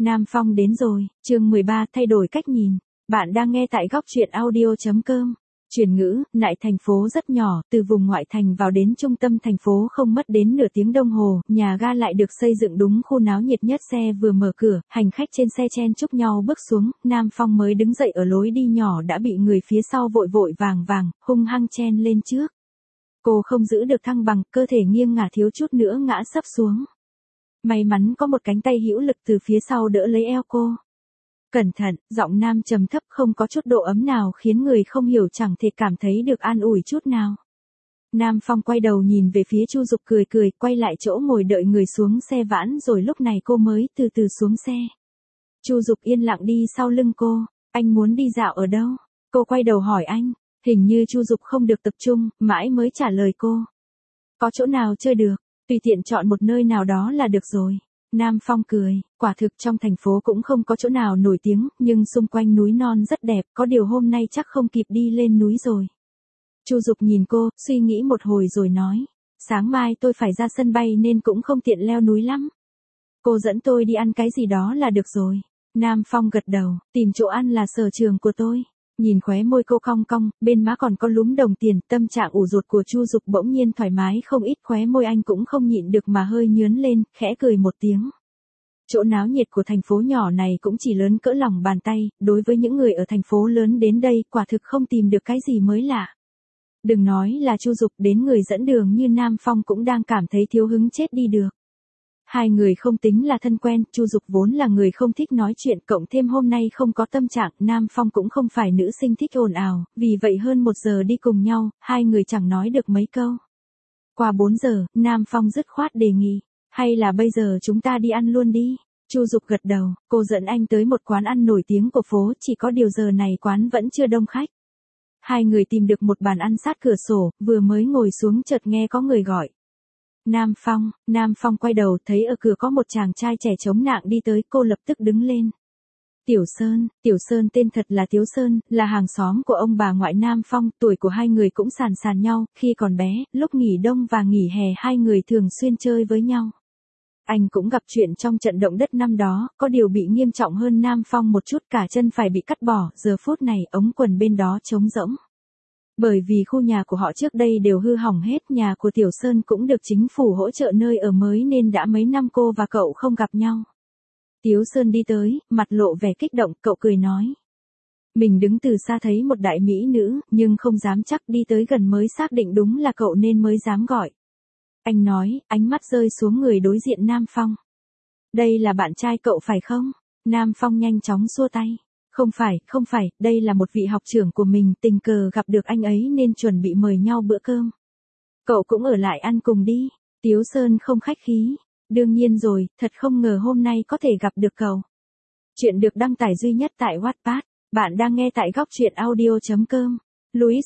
Nam Phong đến rồi, chương 13 thay đổi cách nhìn. Bạn đang nghe tại góc truyện audio.com. Chuyển ngữ, Nại thành phố rất nhỏ, từ vùng ngoại thành vào đến trung tâm thành phố không mất đến nửa tiếng đồng hồ, nhà ga lại được xây dựng đúng khu náo nhiệt nhất, xe vừa mở cửa, hành khách trên xe chen chúc nhau bước xuống, Nam Phong mới đứng dậy ở lối đi nhỏ đã bị người phía sau vội vội vàng, hung hăng chen lên trước. Cô không giữ được thăng bằng, cơ thể nghiêng ngả thiếu chút nữa ngã sấp xuống. May mắn có một cánh tay hữu lực từ phía sau đỡ lấy eo cô. Cẩn thận, giọng nam trầm thấp không có chút độ ấm nào khiến người không hiểu chẳng thể cảm thấy được an ủi chút nào. Nam Phong quay đầu nhìn về phía Chu Dục cười, quay lại chỗ ngồi đợi người xuống xe vãn rồi lúc này cô mới từ từ xuống xe. Chu Dục yên lặng đi sau lưng cô, anh muốn đi dạo ở đâu? Cô quay đầu hỏi anh, hình như Chu Dục không được tập trung, mãi mới trả lời cô. Có chỗ nào chơi được, tùy tiện chọn một nơi nào đó là được rồi. Nam Phong cười, quả thực trong thành phố cũng không có chỗ nào nổi tiếng, nhưng xung quanh núi non rất đẹp, có điều hôm nay chắc không kịp đi lên núi rồi. Chu Dục nhìn cô, suy nghĩ một hồi rồi nói, sáng mai tôi phải ra sân bay nên cũng không tiện leo núi lắm. Cô dẫn tôi đi ăn cái gì đó là được rồi. Nam Phong gật đầu, tìm chỗ ăn là sở trường của tôi. Nhìn khóe môi cô cong cong, bên má còn có lúm đồng tiền, tâm trạng ủ rột của Chu Dục bỗng nhiên thoải mái không ít, khóe môi anh cũng không nhịn được mà hơi nhướn lên, khẽ cười một tiếng. Chỗ náo nhiệt của thành phố nhỏ này cũng chỉ lớn cỡ lòng bàn tay, đối với những người ở thành phố lớn đến đây quả thực không tìm được cái gì mới lạ. Đừng nói là Chu Dục, đến người dẫn đường như Nam Phong cũng đang cảm thấy thiếu hứng chết đi được. Hai người không tính là thân quen, Chu Dục vốn là người không thích nói chuyện, cộng thêm hôm nay không có tâm trạng, Nam Phong cũng không phải nữ sinh thích ồn ào, vì vậy hơn 1 giờ đi cùng nhau, hai người chẳng nói được mấy câu. Qua 4 giờ, Nam Phong dứt khoát đề nghị, hay là bây giờ chúng ta đi ăn luôn đi. Chu Dục gật đầu, cô dẫn anh tới một quán ăn nổi tiếng của phố, chỉ có điều giờ này quán vẫn chưa đông khách. Hai người tìm được một bàn ăn sát cửa sổ, vừa mới ngồi xuống chợt nghe có người gọi. Nam Phong quay đầu thấy ở cửa có một chàng trai trẻ chống nạng đi tới, cô lập tức đứng lên. Tiểu Sơn tên thật là Tiếu Sơn, là hàng xóm của ông bà ngoại Nam Phong, tuổi của hai người cũng sàn nhau, khi còn bé, lúc nghỉ đông và nghỉ hè hai người thường xuyên chơi với nhau. Anh cũng gặp chuyện trong trận động đất năm đó, có điều bị nghiêm trọng hơn Nam Phong một chút, cả chân phải bị cắt bỏ, giờ phút này ống quần bên đó trống rỗng. Bởi vì khu nhà của họ trước đây đều hư hỏng hết, nhà của Tiểu Sơn cũng được chính phủ hỗ trợ nơi ở mới nên đã mấy năm cô và cậu không gặp nhau. Tiếu Sơn đi tới, mặt lộ vẻ kích động, cậu cười nói. Mình đứng từ xa thấy một đại mỹ nữ, nhưng không dám chắc, đi tới gần mới xác định đúng là cậu nên mới dám gọi. Anh nói, ánh mắt rơi xuống người đối diện Nam Phong. Đây là bạn trai cậu phải không? Nam Phong nhanh chóng xua tay. Không phải, đây là một vị học trưởng của mình, tình cờ gặp được anh ấy nên chuẩn bị mời nhau bữa cơm. Cậu cũng ở lại ăn cùng đi. Tiếu Sơn không khách khí. Đương nhiên rồi, thật không ngờ hôm nay có thể gặp được cậu. Chuyện được đăng tải duy nhất tại Wattpad. Bạn đang nghe tại góc truyện audio.com. Louis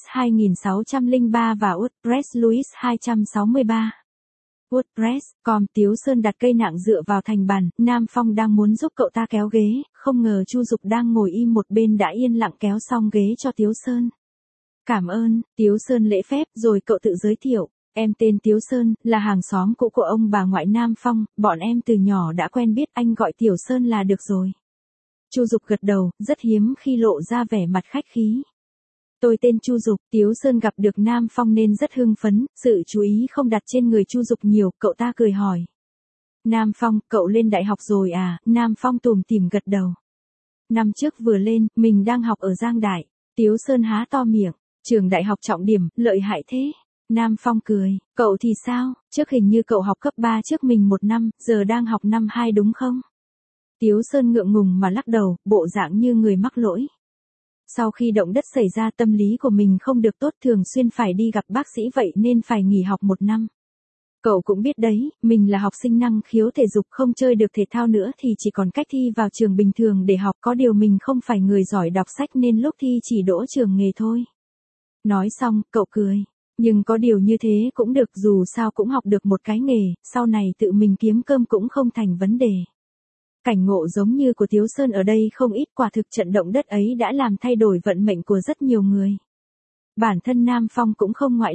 2603 và WordPress Louis 263. WordPress.com. Tiếu Sơn đặt cây nạng dựa vào thành bàn, Nam Phong đang muốn giúp cậu ta kéo ghế, không ngờ Chu Dục đang ngồi im một bên đã yên lặng kéo xong ghế cho Tiếu Sơn. Cảm ơn, Tiếu Sơn lễ phép rồi cậu tự giới thiệu, em tên Tiếu Sơn, là hàng xóm cũ của ông bà ngoại Nam Phong, bọn em từ nhỏ đã quen biết, anh gọi Tiểu Sơn là được rồi. Chu Dục gật đầu, rất hiếm khi lộ ra vẻ mặt khách khí. Tôi tên Chu Dục. Tiếu Sơn gặp được Nam Phong nên rất hưng phấn, sự chú ý không đặt trên người Chu Dục nhiều, cậu ta cười hỏi. Nam Phong, cậu lên đại học rồi à? Nam Phong tủm tỉm gật đầu. Năm trước vừa lên, mình đang học ở Giang Đại. Tiếu Sơn há to miệng, trường đại học trọng điểm, lợi hại thế. Nam Phong cười, cậu thì sao, trước hình như cậu học cấp 3 trước mình 1 năm, giờ đang học năm 2 đúng không? Tiếu Sơn ngượng ngùng mà lắc đầu, bộ dạng như người mắc lỗi. Sau khi động đất xảy ra tâm lý của mình không được tốt, thường xuyên phải đi gặp bác sĩ vậy nên phải nghỉ học 1 năm. Cậu cũng biết đấy, mình là học sinh năng khiếu thể dục, không chơi được thể thao nữa thì chỉ còn cách thi vào trường bình thường để học, có điều mình không phải người giỏi đọc sách nên lúc thi chỉ đỗ trường nghề thôi. Nói xong, cậu cười. Nhưng có điều như thế cũng được, dù sao cũng học được một cái nghề, sau này tự mình kiếm cơm cũng không thành vấn đề. Cảnh ngộ giống như của Tiếu Sơn ở đây không ít, quả thực trận động đất ấy đã làm thay đổi vận mệnh của rất nhiều người. Bản thân Nam Phong cũng không ngoại lệ.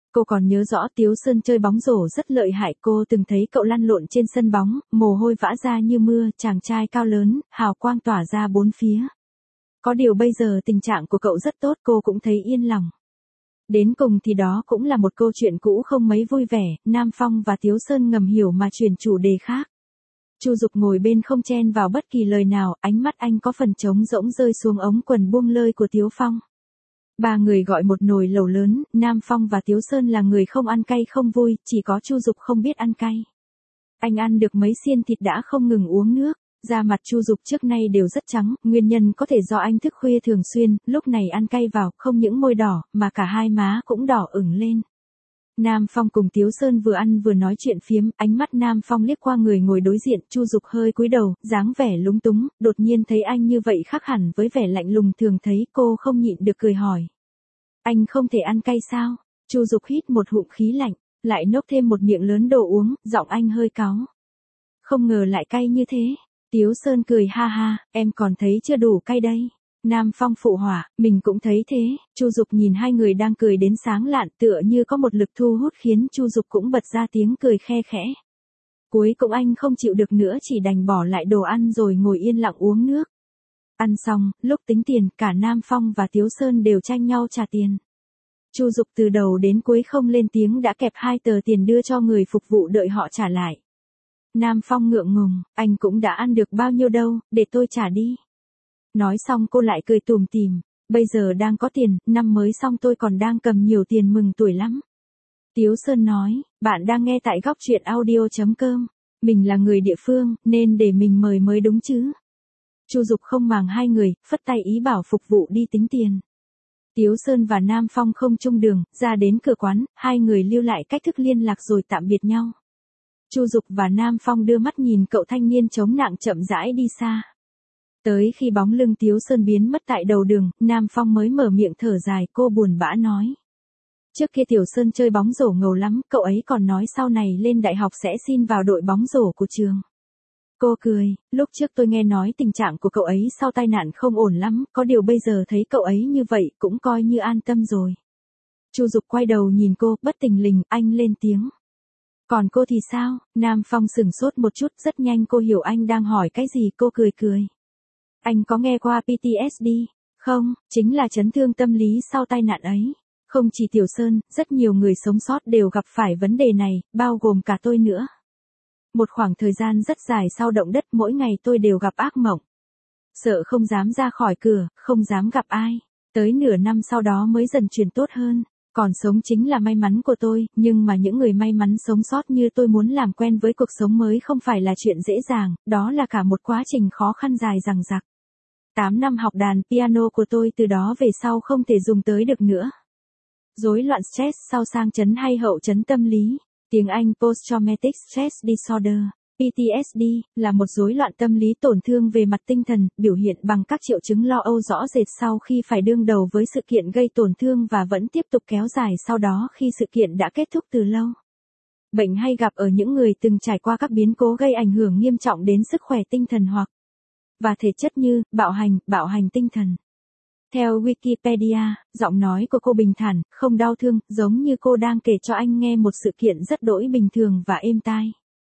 Cô còn nhớ rõ Tiếu Sơn chơi bóng rổ rất lợi hại, cô từng thấy cậu lăn lộn trên sân bóng, mồ hôi vã ra như mưa, chàng trai cao lớn, hào quang tỏa ra bốn phía. Có điều bây giờ tình trạng của cậu rất tốt, cô cũng thấy yên lòng. Đến cùng thì đó cũng là một câu chuyện cũ không mấy vui vẻ, Nam Phong và Tiếu Sơn ngầm hiểu mà chuyển chủ đề khác. Chu Dục ngồi bên không chen vào bất kỳ lời nào, ánh mắt anh có phần trống rỗng rơi xuống ống quần buông lơi của Tiếu Phong. Ba người gọi một nồi lẩu lớn, Nam Phong và Tiếu Sơn là người không ăn cay không vui, chỉ có Chu Dục không biết ăn cay. Anh ăn được mấy xiên thịt đã không ngừng uống nước, da mặt Chu Dục trước nay đều rất trắng, nguyên nhân có thể do anh thức khuya thường xuyên, lúc này ăn cay vào, không những môi đỏ, mà cả hai má cũng đỏ ửng lên. Nam Phong cùng Tiếu Sơn vừa ăn vừa nói chuyện phiếm, ánh mắt Nam Phong liếc qua người ngồi đối diện, Chu Dục hơi cúi đầu, dáng vẻ lúng túng, đột nhiên thấy anh như vậy khác hẳn với vẻ lạnh lùng thường thấy, cô không nhịn được cười hỏi. Anh không thể ăn cay sao? Chu Dục hít một ngụm khí lạnh, lại nốc thêm một miệng lớn đồ uống, giọng anh hơi cáu. Không ngờ lại cay như thế. Tiếu Sơn cười ha ha, em còn thấy chưa đủ cay đây. Nam Phong phụ họa, mình cũng thấy thế. Chu Dục nhìn hai người đang cười đến sáng lạn, tựa như có một lực thu hút khiến Chu Dục cũng bật ra tiếng cười khe khẽ. Cuối cùng anh không chịu được nữa, chỉ đành bỏ lại đồ ăn rồi ngồi yên lặng uống nước. Ăn xong, lúc tính tiền, cả Nam Phong và Tiếu Sơn đều tranh nhau trả tiền. Chu Dục từ đầu đến cuối không lên tiếng đã kẹp 2 tờ tiền đưa cho người phục vụ đợi họ trả lại. Nam Phong ngượng ngùng, anh cũng đã ăn được bao nhiêu đâu, để tôi trả đi. Nói xong cô lại cười tủm tỉm, bây giờ đang có tiền, năm mới xong tôi còn đang cầm nhiều tiền mừng tuổi lắm. Tiếu Sơn nói, bạn đang nghe tại góc truyện audio.com, mình là người địa phương, nên để mình mời mới đúng chứ. Chu Dục không màng hai người, phất tay ý bảo phục vụ đi tính tiền. Tiếu Sơn và Nam Phong không chung đường, ra đến cửa quán, hai người lưu lại cách thức liên lạc rồi tạm biệt nhau. Chu Dục và Nam Phong đưa mắt nhìn cậu thanh niên chống nặng chậm rãi đi xa. Tới khi bóng lưng Tiếu Sơn biến mất tại đầu đường, Nam Phong mới mở miệng thở dài, cô buồn bã nói. Trước kia Tiểu Sơn chơi bóng rổ ngầu lắm, cậu ấy còn nói sau này lên đại học sẽ xin vào đội bóng rổ của trường. Cô cười, lúc trước tôi nghe nói tình trạng của cậu ấy sau tai nạn không ổn lắm, có điều bây giờ thấy cậu ấy như vậy cũng coi như an tâm rồi. Chu Dục quay đầu nhìn cô, bất tình lình, anh lên tiếng. Còn cô thì sao? Nam Phong sửng sốt một chút, rất nhanh cô hiểu anh đang hỏi cái gì, cô cười cười. Anh có nghe qua PTSD, không? Chính là chấn thương tâm lý sau tai nạn ấy. Không chỉ Tiểu Sơn, rất nhiều người sống sót đều gặp phải vấn đề này, bao gồm cả tôi nữa. Một khoảng thời gian rất dài sau động đất, mỗi ngày tôi đều gặp ác mộng. Sợ không dám ra khỏi cửa, không dám gặp ai. Tới nửa năm sau đó mới dần chuyển tốt hơn. Còn sống chính là may mắn của tôi, nhưng mà những người may mắn sống sót như tôi muốn làm quen với cuộc sống mới không phải là chuyện dễ dàng, đó là cả một quá trình khó khăn dài dằng dặc. 8 năm học đàn piano của tôi từ đó về sau không thể dùng tới được nữa. Rối loạn stress sau sang chấn hay hậu chấn tâm lý, tiếng Anh Post-Traumatic Stress Disorder, PTSD, là một rối loạn tâm lý tổn thương về mặt tinh thần, biểu hiện bằng các triệu chứng lo âu rõ rệt sau khi phải đương đầu với sự kiện gây tổn thương và vẫn tiếp tục kéo dài sau đó khi sự kiện đã kết thúc từ lâu. Bệnh hay gặp ở những người từng trải qua các biến cố gây ảnh hưởng nghiêm trọng đến sức khỏe tinh thần hoặc và thể chất như bạo hành tinh thần. Theo Wikipedia, giọng nói của cô bình thản, không đau thương, giống như cô đang kể cho anh nghe một sự kiện rất đỗi bình thường và êm tai.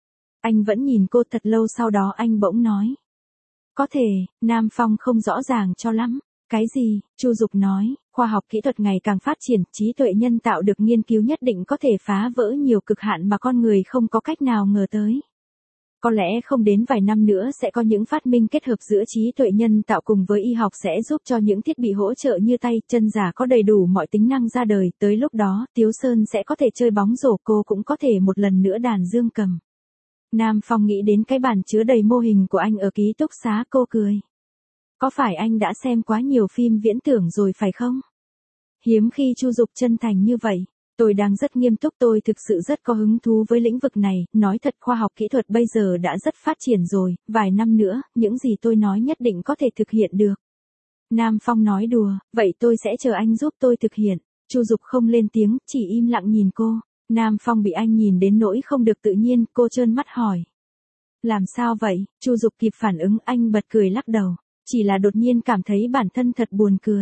Anh vẫn nhìn cô thật lâu, sau đó anh bỗng nói. Có thể, Nam Phong không rõ ràng cho lắm. Cái gì? Chu Dục nói, khoa học kỹ thuật ngày càng phát triển, trí tuệ nhân tạo được nghiên cứu nhất định có thể phá vỡ nhiều cực hạn mà con người không có cách nào ngờ tới. Có lẽ không đến vài năm nữa sẽ có những phát minh kết hợp giữa trí tuệ nhân tạo cùng với y học sẽ giúp cho những thiết bị hỗ trợ như tay, chân giả có đầy đủ mọi tính năng ra đời. Tới lúc đó, Tiếu Sơn sẽ có thể chơi bóng rổ, cô cũng có thể một lần nữa đàn dương cầm. Nam Phong nghĩ đến cái bàn chứa đầy mô hình của anh ở ký túc xá, cô cười. Có phải anh đã xem quá nhiều phim viễn tưởng rồi phải không? Hiếm khi Chu Dục chân thành như vậy. Tôi đang rất nghiêm túc, tôi thực sự rất có hứng thú với lĩnh vực này, nói thật khoa học kỹ thuật bây giờ đã rất phát triển rồi, vài năm nữa, những gì tôi nói nhất định có thể thực hiện được. Nam Phong nói đùa, vậy tôi sẽ chờ anh giúp tôi thực hiện. Chu Dục không lên tiếng, chỉ im lặng nhìn cô. Nam Phong bị anh nhìn đến nỗi không được tự nhiên, cô trơn mắt hỏi. Làm sao vậy? Chu Dục kịp phản ứng, anh bật cười lắc đầu. Chỉ là đột nhiên cảm thấy bản thân thật buồn cười.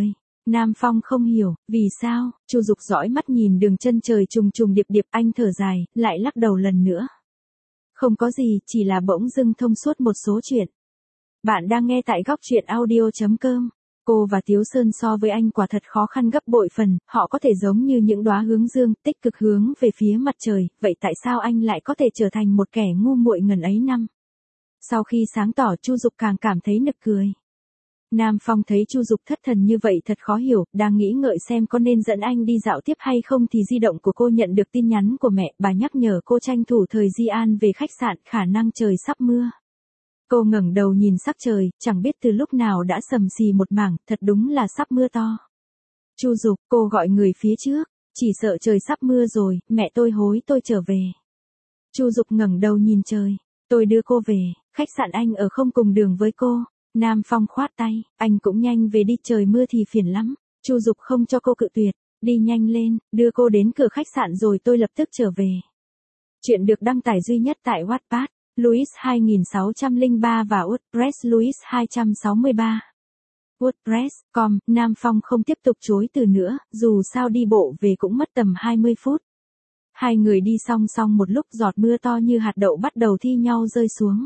Nam Phong không hiểu, vì sao? Chu Dục dõi mắt nhìn đường chân trời trùng trùng điệp điệp, anh thở dài, lại lắc đầu lần nữa. Không có gì, chỉ là bỗng dưng thông suốt một số chuyện. Bạn đang nghe tại góc truyện audio.com. Cô và Tiếu Sơn so với anh quả thật khó khăn gấp bội phần, họ có thể giống như những đóa hướng dương, tích cực hướng về phía mặt trời, vậy tại sao anh lại có thể trở thành một kẻ ngu muội ngần ấy năm? Sau khi sáng tỏ, Chu Dục càng cảm thấy nực cười. Nam Phong thấy Chu Dục thất thần như vậy thật khó hiểu, đang nghĩ ngợi xem có nên dẫn anh đi dạo tiếp hay không thì di động của cô nhận được tin nhắn của mẹ, bà nhắc nhở cô tranh thủ thời di an về khách sạn, khả năng trời sắp mưa. Cô ngẩng đầu nhìn sắc trời, chẳng biết từ lúc nào đã sầm xì một mảng, thật đúng là sắp mưa to. Chu Dục, cô gọi người phía trước, chỉ sợ trời sắp mưa rồi, mẹ tôi hối tôi trở về. Chu Dục ngẩng đầu nhìn trời, tôi đưa cô về, khách sạn anh ở không cùng đường với cô. Nam Phong khoát tay, anh cũng nhanh về đi, trời mưa thì phiền lắm. Chu Dục không cho cô cự tuyệt, đi nhanh lên, đưa cô đến cửa khách sạn rồi tôi lập tức trở về. Chuyện được đăng tải duy nhất tại Wattpad, Louis 2603 và WordPress Louis 263. WordPress.com, Nam Phong không tiếp tục chối từ nữa, dù sao đi bộ về cũng mất tầm 20 phút. Hai người đi song song một lúc, giọt mưa to như hạt đậu bắt đầu thi nhau rơi xuống.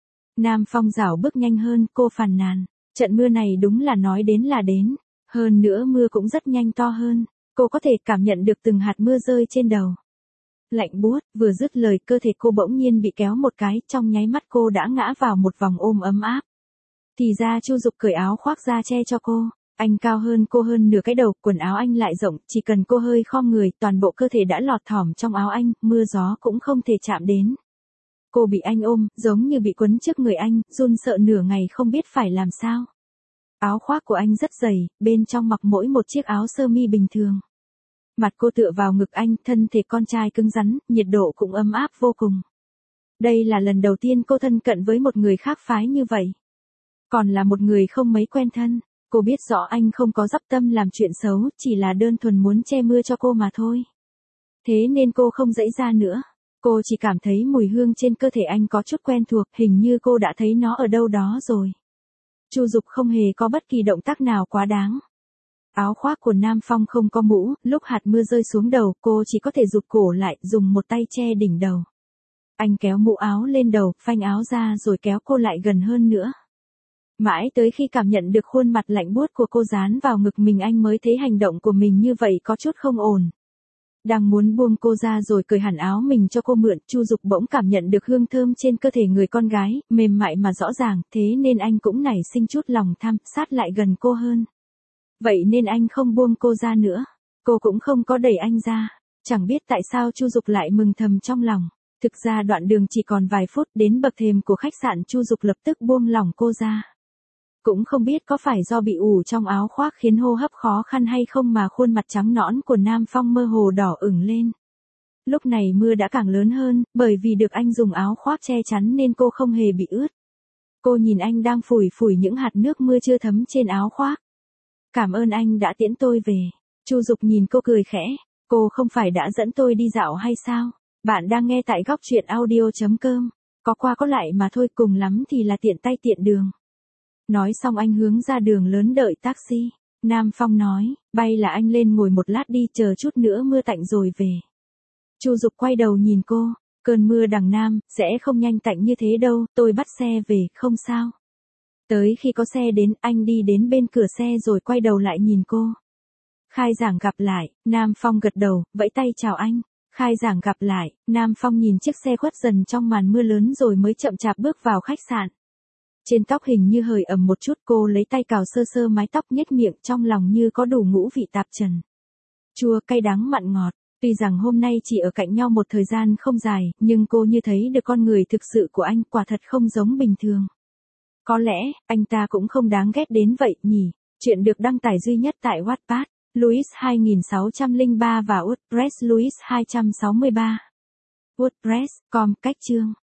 Nam Phong rảo bước nhanh hơn, cô phàn nàn, trận mưa này đúng là nói đến là đến, hơn nữa mưa cũng rất nhanh to hơn, cô có thể cảm nhận được từng hạt mưa rơi trên đầu. Lạnh buốt, vừa dứt lời cơ thể cô bỗng nhiên bị kéo một cái, trong nháy mắt cô đã ngã vào một vòng ôm ấm áp. Thì ra Chu Dục cởi áo khoác ra che cho cô, anh cao hơn cô hơn nửa cái đầu, quần áo anh lại rộng, chỉ cần cô hơi khom người, toàn bộ cơ thể đã lọt thỏm trong áo anh, mưa gió cũng không thể chạm đến. Cô bị anh ôm, giống như bị quấn trước người anh, run sợ nửa ngày không biết phải làm sao. Áo khoác của anh rất dày, bên trong mặc mỗi một chiếc áo sơ mi bình thường. Mặt cô tựa vào ngực anh, thân thể con trai cứng rắn, nhiệt độ cũng ấm áp vô cùng. Đây là lần đầu tiên cô thân cận với một người khác phái như vậy. Còn là một người không mấy quen thân, cô biết rõ anh không có dắp tâm làm chuyện xấu, chỉ là đơn thuần muốn che mưa cho cô mà thôi. Thế nên cô không dãy ra nữa. Cô chỉ cảm thấy mùi hương trên cơ thể anh có chút quen thuộc, hình như cô đã thấy nó ở đâu đó rồi. Chu Dục không hề có bất kỳ động tác nào quá đáng. Áo khoác của Nam Phong không có mũ, lúc hạt mưa rơi xuống đầu, cô chỉ có thể rụt cổ lại, dùng một tay che đỉnh đầu. Anh kéo mũ áo lên đầu, phanh áo ra rồi kéo cô lại gần hơn nữa. Mãi tới khi cảm nhận được khuôn mặt lạnh buốt của cô dán vào ngực mình, anh mới thấy hành động của mình như vậy có chút không ổn. Đang muốn buông cô ra rồi cởi hẳn áo mình cho cô mượn, Chu Dục bỗng cảm nhận được hương thơm trên cơ thể người con gái, mềm mại mà rõ ràng, thế nên anh cũng nảy sinh chút lòng tham, sát lại gần cô hơn. Vậy nên anh không buông cô ra nữa, cô cũng không có đẩy anh ra. Chẳng biết tại sao Chu Dục lại mừng thầm trong lòng. Thực ra đoạn đường chỉ còn vài phút, đến bậc thềm của khách sạn Chu Dục lập tức buông lỏng cô ra. Cũng không biết có phải do bị ủ trong áo khoác khiến hô hấp khó khăn hay không mà khuôn mặt trắng nõn của Nam Phong mơ hồ đỏ ửng lên. Lúc này mưa đã càng lớn hơn, bởi vì được anh dùng áo khoác che chắn nên cô không hề bị ướt. Cô nhìn anh đang phủi phủi những hạt nước mưa chưa thấm trên áo khoác. Cảm ơn anh đã tiễn tôi về. Chu Dục nhìn cô cười khẽ, cô không phải đã dẫn tôi đi dạo hay sao? Bạn đang nghe tại góc truyện audio.com. Có qua có lại mà thôi, cùng lắm thì là tiện tay tiện đường. Nói xong anh hướng ra đường lớn đợi taxi. Nam Phong nói, bay là anh lên ngồi một lát đi, chờ chút nữa mưa tạnh rồi về. Chu Dục quay đầu nhìn cô, cơn mưa đằng Nam, sẽ không nhanh tạnh như thế đâu, tôi bắt xe về, không sao. Tới khi có xe đến, anh đi đến bên cửa xe rồi quay đầu lại nhìn cô. Khai giảng gặp lại, Nam Phong gật đầu, vẫy tay chào anh. Khai giảng gặp lại, Nam Phong nhìn chiếc xe khuất dần trong màn mưa lớn rồi mới chậm chạp bước vào khách sạn. Trên tóc hình như hơi ẩm một chút, cô lấy tay cào sơ sơ mái tóc, nhếch miệng, trong lòng như có đủ ngũ vị tạp trần. Chua, cay, đắng, mặn, ngọt. Tuy rằng hôm nay chỉ ở cạnh nhau một thời gian không dài, nhưng cô như thấy được con người thực sự của anh, quả thật không giống bình thường. Có lẽ, anh ta cũng không đáng ghét đến vậy nhỉ. Chuyện được đăng tải duy nhất tại Wattpad, Louis 2603 và WordPress Louis 263. WordPress.com, cách chương.